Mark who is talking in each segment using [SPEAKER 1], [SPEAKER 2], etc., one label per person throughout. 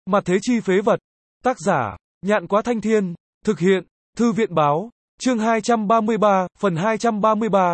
[SPEAKER 1] Mặt thế chi phế vật. Tác giả, Nhạn Quá Thanh Thiên. Thực hiện, Thư viện Báo. Chương 233, phần 233.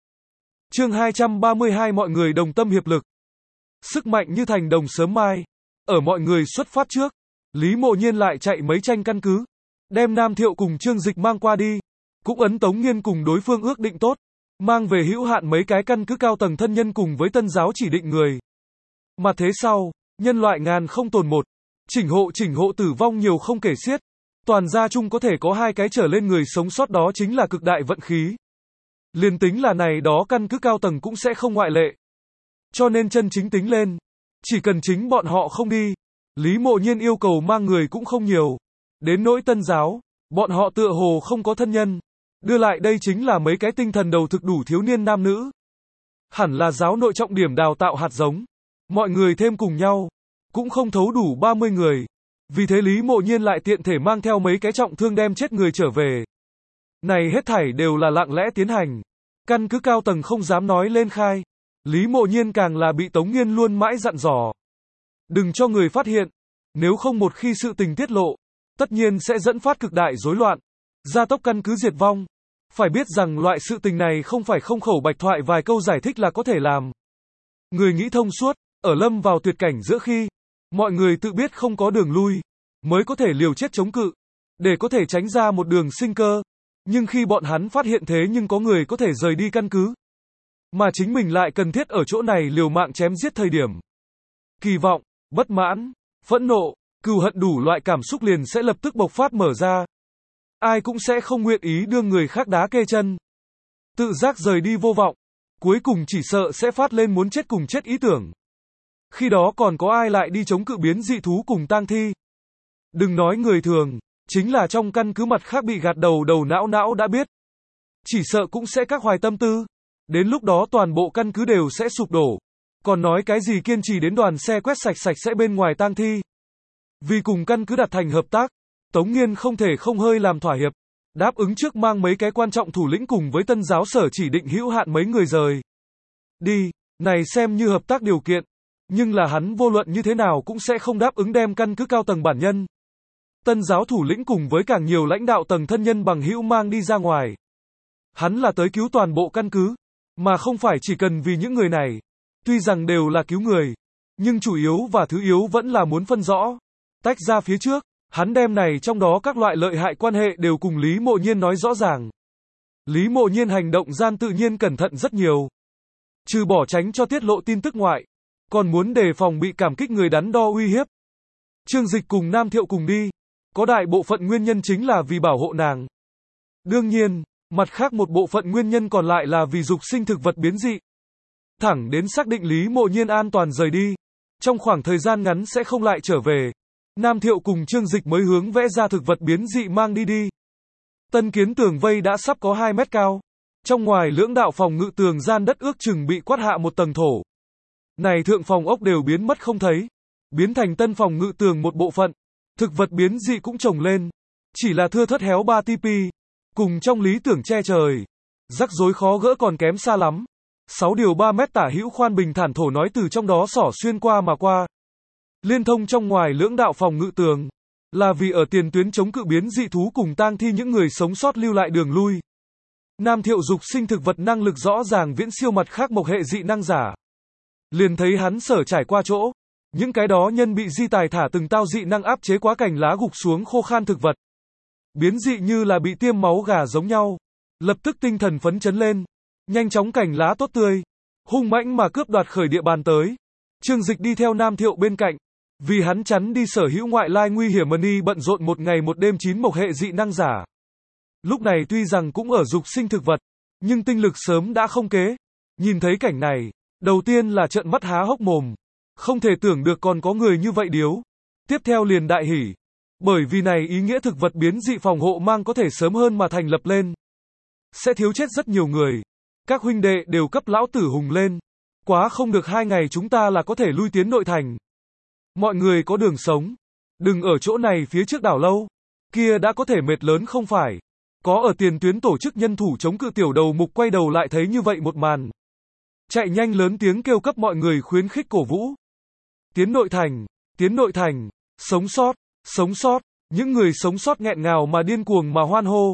[SPEAKER 1] Chương 232 mọi người đồng tâm hiệp lực. Sức mạnh như thành đồng sớm mai. Ở mọi người xuất phát trước, Lý Mộ Nhiên lại chạy mấy tranh căn cứ, đem Nam Thiệu cùng Trương Dịch mang qua đi. Cũng ấn Tống Nghiên cùng đối phương ước định tốt, mang về hữu hạn mấy cái căn cứ cao tầng thân nhân cùng với tân giáo chỉ định người. Mà thế sau, nhân loại ngàn không tồn một, chỉnh hộ tử vong nhiều không kể xiết. Toàn gia chung có thể có 2 cái trở lên người sống sót, đó chính là cực đại vận khí. Liền tính là này đó căn cứ cao tầng cũng sẽ không ngoại lệ. Cho nên chân chính tính lên, chỉ cần chính bọn họ không đi, Lý Mộ Nhiên yêu cầu mang người cũng không nhiều. Đến nỗi tân giáo, bọn họ tựa hồ không có thân nhân. Đưa lại đây chính là mấy cái tinh thần đầu thực đủ thiếu niên nam nữ. Hẳn là giáo nội trọng điểm đào tạo hạt giống. Mọi người thêm cùng nhau, cũng không thấu đủ 30 người. Vì thế Lý Mộ Nhiên lại tiện thể mang theo mấy cái trọng thương đem chết người trở về. Này hết thảy đều là lặng lẽ tiến hành. Căn cứ cao tầng không dám nói lên khai. Lý Mộ Nhiên càng là bị Tống Nghiên luôn mãi dặn dò. Đừng cho người phát hiện. Nếu không một khi sự tình tiết lộ, tất nhiên sẽ dẫn phát cực đại rối loạn, gia tốc căn cứ diệt vong. Phải biết rằng loại sự tình này không phải không khẩu bạch thoại vài câu giải thích là có thể làm. Người nghĩ thông suốt, ở lâm vào tuyệt cảnh giữa khi mọi người tự biết không có đường lui, mới có thể liều chết chống cự, để có thể tránh ra một đường sinh cơ. Nhưng khi bọn hắn phát hiện thế nhưng có người có thể rời đi căn cứ, mà chính mình lại cần thiết ở chỗ này liều mạng chém giết thời điểm. Kỳ vọng, bất mãn, phẫn nộ, cừu hận đủ loại cảm xúc liền sẽ lập tức bộc phát mở ra. Ai cũng sẽ không nguyện ý đưa người khác đá kê chân. Tự giác rời đi vô vọng, cuối cùng chỉ sợ sẽ phát lên muốn chết cùng chết ý tưởng. Khi đó còn có ai lại đi chống cự biến dị thú cùng tang thi. Đừng nói người thường, chính là trong căn cứ mặt khác bị gạt đầu não đã biết. Chỉ sợ cũng sẽ các hoài tâm tư. Đến lúc đó toàn bộ căn cứ đều sẽ sụp đổ. Còn nói cái gì kiên trì đến đoàn xe quét sạch sẽ bên ngoài tang thi. Vì cùng căn cứ đạt thành hợp tác, Tống Nghiên không thể không hơi làm thỏa hiệp. Đáp ứng trước mang mấy cái quan trọng thủ lĩnh cùng với tân giáo sở chỉ định hữu hạn mấy người rời đi, này xem như hợp tác điều kiện. Nhưng là hắn vô luận như thế nào cũng sẽ không đáp ứng đem căn cứ cao tầng bản nhân, tân giáo thủ lĩnh cùng với càng nhiều lãnh đạo tầng thân nhân bằng hữu mang đi ra ngoài. Hắn là tới cứu toàn bộ căn cứ, mà không phải chỉ cần vì những người này. Tuy rằng đều là cứu người, nhưng chủ yếu và thứ yếu vẫn là muốn phân rõ, tách ra phía trước. Hắn đem này trong đó các loại lợi hại quan hệ đều cùng Lý Mộ Nhiên nói rõ ràng. Lý Mộ Nhiên hành động gian tự nhiên cẩn thận rất nhiều. Trừ bỏ tránh cho tiết lộ tin tức ngoại, còn muốn đề phòng bị cảm kích người đắn đo uy hiếp. Trương Dịch cùng Nam Thiệu cùng đi, có đại bộ phận nguyên nhân chính là vì bảo hộ nàng. Đương nhiên, mặt khác một bộ phận nguyên nhân còn lại là vì dục sinh thực vật biến dị. Thẳng đến xác định Lý Mộ Nhiên an toàn rời đi, trong khoảng thời gian ngắn sẽ không lại trở về, Nam Thiệu cùng Trương Dịch mới hướng vẽ ra thực vật biến dị mang đi. Tân kiến tường vây đã sắp có 2 mét cao. Trong ngoài lưỡng đạo phòng ngự tường gian đất ước chừng bị quát hạ một tầng thổ. Này thượng phòng ốc đều biến mất không thấy, biến thành tân phòng ngự tường một bộ phận. Thực vật biến dị cũng trồng lên, chỉ là thưa thớt héo 3 tipi, cùng trong lý tưởng che trời. Rắc rối khó gỡ còn kém xa lắm. 6 điều 3 mét tả hữu khoan bình thản thổ nói từ trong đó xỏ xuyên qua mà qua. Liên thông trong ngoài lưỡng đạo phòng ngự tường, là vì ở tiền tuyến chống cự biến dị thú cùng tang thi những người sống sót lưu lại đường lui. Nam Thiệu dục sinh thực vật năng lực rõ ràng viễn siêu mặt khác mộc hệ dị năng giả. Liền thấy hắn sở trải qua chỗ, những cái đó nhân bị di tài thả từng tao dị năng áp chế quá cành lá gục xuống khô khan thực vật. Biến dị như là bị tiêm máu gà giống nhau, lập tức tinh thần phấn chấn lên, nhanh chóng cành lá tốt tươi, hung mãnh mà cướp đoạt khởi địa bàn tới. Trương Dịch đi theo Nam Thiệu bên cạnh, vì hắn chắn đi sở hữu ngoại lai nguy hiểm mà đi bận rộn một ngày một đêm 9 mộc hệ dị năng giả. Lúc này tuy rằng cũng ở dục sinh thực vật, nhưng tinh lực sớm đã không kế. Nhìn thấy cảnh này, đầu tiên là trợn mắt há hốc mồm, không thể tưởng được còn có người như vậy điếu. Tiếp theo liền đại hỉ, bởi vì này ý nghĩa thực vật biến dị phòng hộ mang có thể sớm hơn mà thành lập lên, sẽ thiếu chết rất nhiều người. Các huynh đệ đều cấp lão tử hùng lên, quá không được 2 ngày chúng ta là có thể lui tiến nội thành. Mọi người có đường sống, đừng ở chỗ này phía trước đảo lâu, kia đã có thể mệt lớn không phải. Có ở tiền tuyến tổ chức nhân thủ chống cự tiểu đầu mục quay đầu lại thấy như vậy một màn. Chạy nhanh lớn tiếng kêu cấp mọi người khuyến khích cổ vũ. Tiến nội thành, sống sót, những người sống sót nghẹn ngào mà điên cuồng mà hoan hô.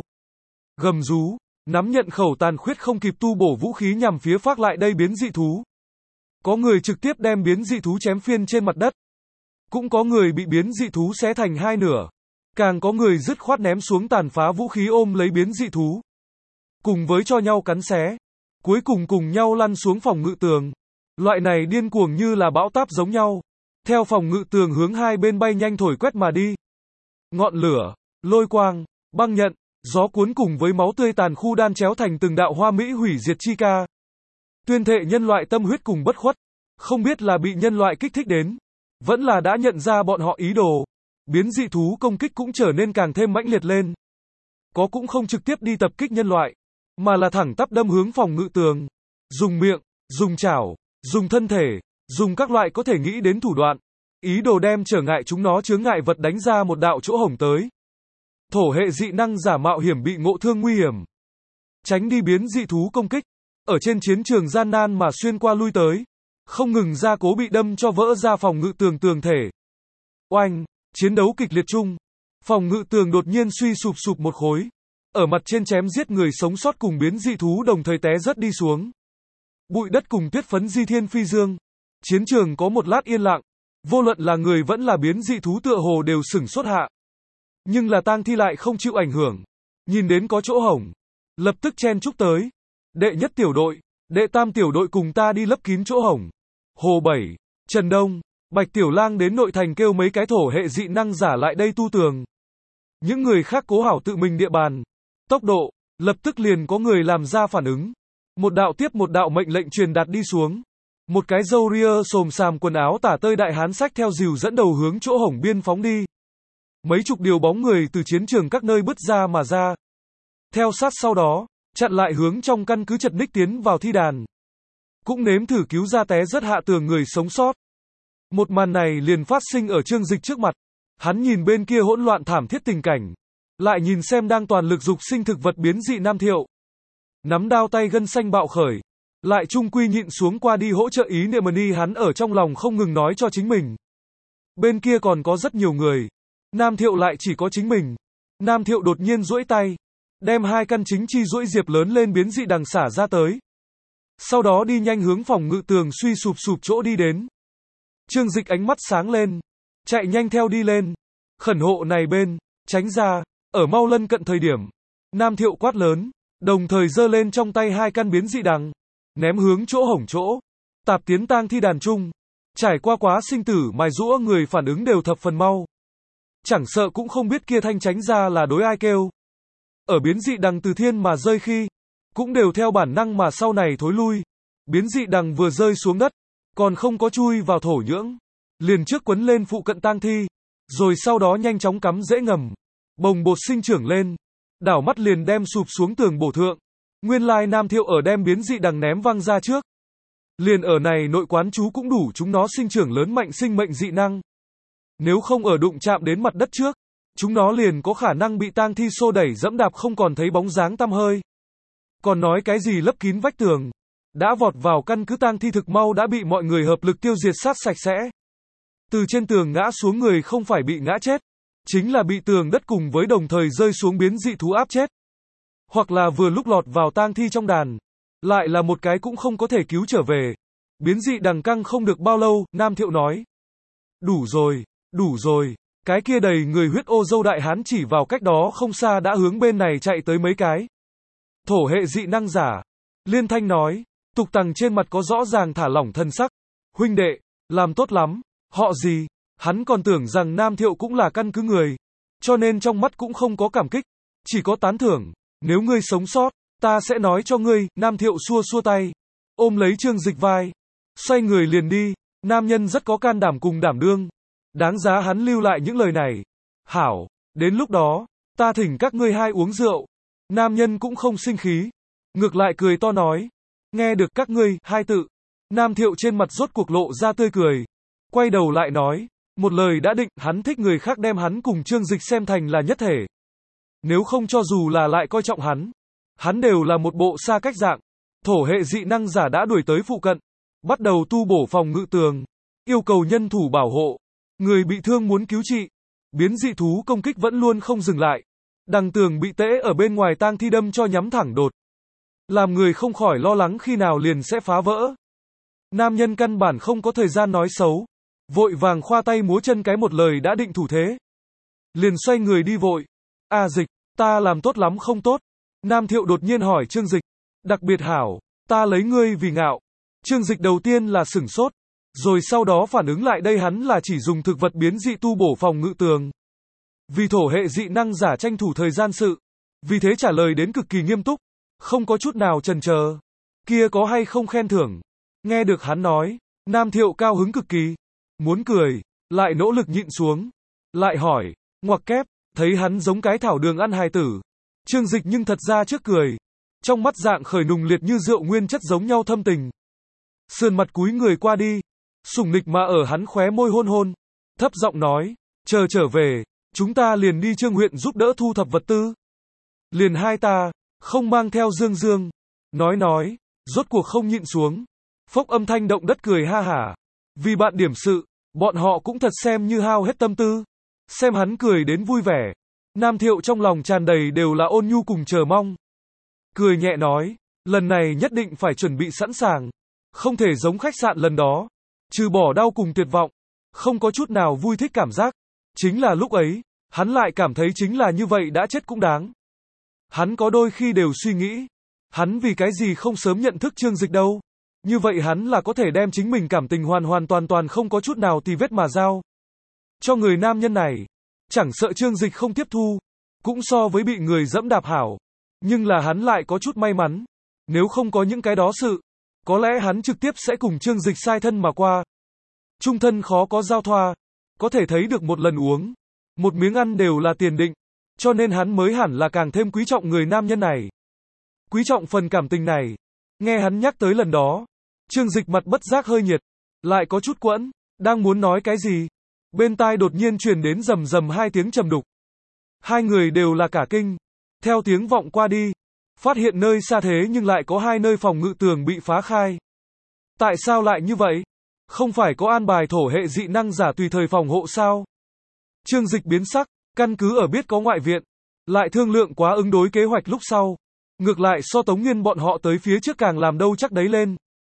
[SPEAKER 1] Gầm rú, nắm nhận khẩu tàn khuyết không kịp tu bổ vũ khí nhằm phía phác lại đây biến dị thú. Có người trực tiếp đem biến dị thú chém phiên trên mặt đất. Cũng có người bị biến dị thú xé thành hai nửa. Càng có người dứt khoát ném xuống tàn phá vũ khí ôm lấy biến dị thú. Cùng với cho nhau cắn xé. Cuối cùng cùng nhau lăn xuống phòng ngự tường. Loại này điên cuồng như là bão táp giống nhau. Theo phòng ngự tường hướng hai bên bay nhanh thổi quét mà đi. Ngọn lửa, lôi quang, băng nhận, gió cuốn cùng với máu tươi tàn khu đan chéo thành từng đạo hoa mỹ hủy diệt chi ca. Tuyên thệ nhân loại tâm huyết cùng bất khuất. Không biết là bị nhân loại kích thích đến. Vẫn là đã nhận ra bọn họ ý đồ. Biến dị thú công kích cũng trở nên càng thêm mãnh liệt lên. Có cũng không trực tiếp đi tập kích nhân loại. Mà là thẳng tắp đâm hướng phòng ngự tường. Dùng miệng, dùng chảo, dùng thân thể, dùng các loại có thể nghĩ đến thủ đoạn. Ý đồ đem trở ngại chúng nó chướng ngại vật đánh ra một đạo chỗ hổng tới. Thổ hệ dị năng giả mạo hiểm bị ngộ thương nguy hiểm. Tránh đi biến dị thú công kích. Ở trên chiến trường gian nan mà xuyên qua lui tới. Không ngừng gia cố bị đâm cho vỡ ra phòng ngự tường thể. Oanh, chiến đấu kịch liệt chung. Phòng ngự tường đột nhiên suy sụp một khối. Ở mặt trên chém giết người sống sót cùng biến dị thú đồng thời té rớt đi xuống. Bụi đất cùng tuyết phấn di thiên phi dương. Chiến trường có một lát yên lặng. Vô luận là người vẫn là biến dị thú tựa hồ đều sửng sốt hạ. Nhưng là tang thi lại không chịu ảnh hưởng. Nhìn đến có chỗ hổng. Lập tức chen chúc tới. Đệ nhất tiểu đội, đệ tam tiểu đội cùng ta đi lấp kín chỗ hổng. Hồ Bảy, Trần Đông, Bạch Tiểu Lang đến nội thành kêu mấy cái thổ hệ dị năng giả lại đây tu tường. Những người khác cố hảo tự mình địa bàn. Tốc độ, lập tức liền có người làm ra phản ứng. Một đạo tiếp một đạo mệnh lệnh truyền đạt đi xuống. Một cái râu ria xồm xàm quần áo tả tơi đại hán xách theo rìu dẫn đầu hướng chỗ hổng biên phóng đi. Mấy chục điều bóng người từ chiến trường các nơi bứt ra mà ra. Theo sát sau đó, chặn lại hướng trong căn cứ chật ních tiến vào thi đàn. Cũng nếm thử cứu ra té rất hạ tường người sống sót. Một màn này liền phát sinh ở Trương Dịch trước mặt. Hắn nhìn bên kia hỗn loạn thảm thiết tình cảnh. Lại nhìn xem đang toàn lực dục sinh thực vật biến dị Nam Thiệu. Nắm đao tay gân xanh bạo khởi. Lại trung quy nhịn xuống qua đi hỗ trợ ý niệm ni hắn ở trong lòng không ngừng nói cho chính mình. Bên kia còn có rất nhiều người. Nam Thiệu lại chỉ có chính mình. Nam Thiệu đột nhiên duỗi tay. Đem hai căn chính chi duỗi diệp lớn lên biến dị đằng xả ra tới. Sau đó đi nhanh hướng phòng ngự tường suy sụp chỗ đi đến. Trương Dịch ánh mắt sáng lên. Chạy nhanh theo đi lên. Khẩn hộ này bên, tránh ra, ở mau lân cận thời điểm. Nam Thiệu quát lớn, đồng thời giơ lên trong tay hai căn biến dị đằng. Ném hướng chỗ hổng chỗ. Tạp tiến tang thi đàn chung. Trải qua quá sinh tử mài giũa người phản ứng đều thập phần mau. Chẳng sợ cũng không biết kia thanh tránh ra là đối ai kêu. Ở biến dị đằng từ thiên mà rơi khi, cũng đều theo bản năng mà sau này thối lui. Biến dị đằng vừa rơi xuống đất, còn không có chui vào thổ nhưỡng, liền trước quấn lên phụ cận tang thi, rồi sau đó nhanh chóng cắm rễ ngầm, bồng bột sinh trưởng lên, đảo mắt liền đem sụp xuống tường bổ thượng. Nguyên lai Nam Thiệu ở đem biến dị đằng ném văng ra trước. Liền ở này nội quán chú cũng đủ chúng nó sinh trưởng lớn mạnh sinh mệnh dị năng. Nếu không ở đụng chạm đến mặt đất trước, chúng nó liền có khả năng bị tang thi xô đẩy dẫm đạp không còn thấy bóng dáng tăm hơi. Còn nói cái gì lấp kín vách tường, đã vọt vào căn cứ tang thi thực mau đã bị mọi người hợp lực tiêu diệt sát sạch sẽ. Từ trên tường ngã xuống người không phải bị ngã chết, chính là bị tường đất cùng với đồng thời rơi xuống biến dị thú áp chết. Hoặc là vừa lúc lọt vào tang thi trong đàn, lại là một cái cũng không có thể cứu trở về. Biến dị đằng căng không được bao lâu, Nam Thiệu nói. Đủ rồi. Cái kia đầy người huyết ô dâu đại hán chỉ vào cách đó không xa đã hướng bên này chạy tới mấy cái. Thổ hệ dị năng giả. Liên thanh nói. Tục Tằng trên mặt có rõ ràng thả lỏng thân sắc. Huynh đệ, làm tốt lắm. Họ gì? Hắn còn tưởng rằng Nam Thiệu cũng là căn cứ người. Cho nên trong mắt cũng không có cảm kích. Chỉ có tán thưởng. Nếu ngươi sống sót, ta sẽ nói cho ngươi. Nam Thiệu xua xua tay. Ôm lấy Trương Dịch vai. Xoay người liền đi. Nam nhân rất có can đảm cùng đảm đương. Đáng giá hắn lưu lại những lời này. Hảo, đến lúc đó, ta thỉnh các ngươi hai uống rượu. Nam nhân cũng không sinh khí. Ngược lại cười to nói. Nghe được các ngươi, hai tự. Nam Thiệu trên mặt rốt cuộc lộ ra tươi cười. Quay đầu lại nói. Một lời đã định, hắn thích người khác đem hắn cùng Trương Dịch xem thành là nhất thể. Nếu không cho dù là lại coi trọng hắn đều là một bộ xa cách dạng. Thổ hệ dị năng giả đã đuổi tới phụ cận. Bắt đầu tu bổ phòng ngự tường. Yêu cầu nhân thủ bảo hộ. Người bị thương muốn cứu trị. Biến dị thú công kích vẫn luôn không dừng lại. Đằng Tường bị tễ ở bên ngoài tang thi đâm cho nhắm thẳng đột. Làm người không khỏi lo lắng khi nào liền sẽ phá vỡ. Nam nhân căn bản không có thời gian nói xấu. Vội vàng khoa tay múa chân cái một lời đã định thủ thế. Liền xoay người đi vội. À Dịch, ta làm tốt lắm không tốt? Nam Thiệu đột nhiên hỏi Trương Dịch. Đặc biệt hảo, ta lấy ngươi vì ngạo. Trương Dịch đầu tiên là sửng sốt. Rồi sau đó phản ứng lại đây hắn là chỉ dùng thực vật biến dị tu bổ phòng ngự tường. Vì thổ hệ dị năng giả tranh thủ thời gian sự. Vì thế trả lời đến cực kỳ nghiêm túc. Không có chút nào chần chờ. Kia có hay không khen thưởng? Nghe được hắn nói, Nam Thiệu cao hứng cực kỳ. Muốn cười, lại nỗ lực nhịn xuống. Lại hỏi, ngoặc kép, thấy hắn giống cái thảo đường ăn hài tử. Trương Dịch nhưng thật ra trước cười. Trong mắt dạng khởi nùng liệt như rượu nguyên chất giống nhau thâm tình. Sườn mặt cúi người qua đi. Sủng nịch mà ở hắn khóe môi hôn hôn. Thấp giọng nói, chờ trở về, chúng ta liền đi Trương huyện giúp đỡ thu thập vật tư. Liền hai ta, không mang theo Dương Dương. Nói, rốt cuộc không nhịn xuống. Phốc âm thanh động đất cười ha hả. Vì bạn điểm sự, bọn họ cũng thật xem như hao hết tâm tư. Xem hắn cười đến vui vẻ. Nam Thiệu trong lòng tràn đầy đều là ôn nhu cùng chờ mong. Cười nhẹ nói, lần này nhất định phải chuẩn bị sẵn sàng. Không thể giống khách sạn lần đó. Trừ bỏ đau cùng tuyệt vọng. Không có chút nào vui thích cảm giác. Chính là lúc ấy, hắn lại cảm thấy chính là như vậy đã chết cũng đáng. Hắn có đôi khi đều suy nghĩ. Hắn vì cái gì không sớm nhận thức Trương Dịch đâu. Như vậy hắn là có thể đem chính mình cảm tình hoàn toàn không có chút nào tì vết mà giao. Cho người nam nhân này. Chẳng sợ Trương Dịch không tiếp thu. Cũng so với bị người dẫm đạp hảo. Nhưng là hắn lại có chút may mắn. Nếu không có những cái đó sự. Có lẽ hắn trực tiếp sẽ cùng Trương Dịch sai thân mà qua. Trung thân khó có giao thoa. Có thể thấy được một lần uống. Một miếng ăn đều là tiền định. Cho nên hắn mới hẳn là càng thêm quý trọng người nam nhân này. Quý trọng phần cảm tình này. Nghe hắn nhắc tới lần đó. Trương Dịch mặt bất giác hơi nhiệt. Lại có chút quẫn. Đang muốn nói cái gì. Bên tai đột nhiên truyền đến rầm rầm hai tiếng trầm đục. Hai người đều là cả kinh. Theo tiếng vọng qua đi. Phát hiện nơi xa thế nhưng lại có hai nơi phòng ngự tường bị phá khai. Tại sao lại như vậy? Không phải có an bài thổ hệ dị năng giả tùy thời phòng hộ sao? Trương Dịch biến sắc, căn cứ ở biết có ngoại viện. Lại thương lượng quá ứng đối kế hoạch lúc sau. Ngược lại so Tống Nghiên bọn họ tới phía trước càng làm đâu chắc đấy lên.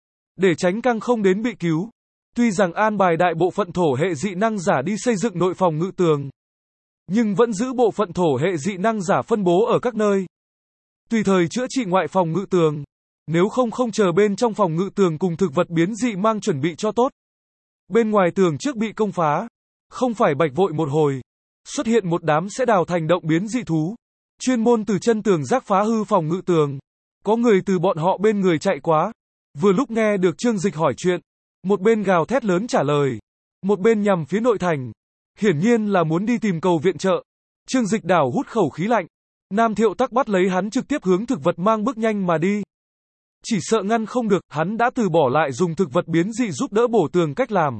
[SPEAKER 1] Để tránh căng không đến bị cứu. Tuy rằng an bài đại bộ phận thổ hệ dị năng giả đi xây dựng nội phòng ngự tường. Nhưng vẫn giữ bộ phận thổ hệ dị năng giả phân bố ở các nơi. Tùy thời chữa trị ngoại phòng ngự tường. Nếu không chờ bên trong phòng ngự tường cùng thực vật biến dị mang chuẩn bị cho tốt. Bên ngoài tường trước bị công phá. Không phải bạch vội một hồi. Xuất hiện một đám sẽ đào thành động biến dị thú. Chuyên môn từ chân tường rác phá hư phòng ngự tường. Có người từ bọn họ bên người chạy quá. Vừa lúc nghe được Trương Dịch hỏi chuyện. Một bên gào thét lớn trả lời. Một bên nhằm phía nội thành. Hiển nhiên là muốn đi tìm cầu viện trợ. Trương Dịch đảo hút khẩu khí lạnh. Nam Thiệu tắc bắt lấy hắn trực tiếp hướng thực vật mang bước nhanh mà đi. Chỉ sợ ngăn không được, hắn đã từ bỏ lại dùng thực vật biến dị giúp đỡ bổ tường cách làm.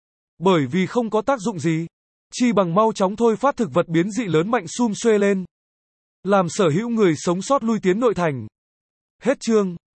[SPEAKER 1] Bởi vì không có tác dụng gì. Chi bằng mau chóng thôi phát thực vật biến dị lớn mạnh sum xuê lên. Làm sở hữu người sống sót lui tiến nội thành. Hết chương.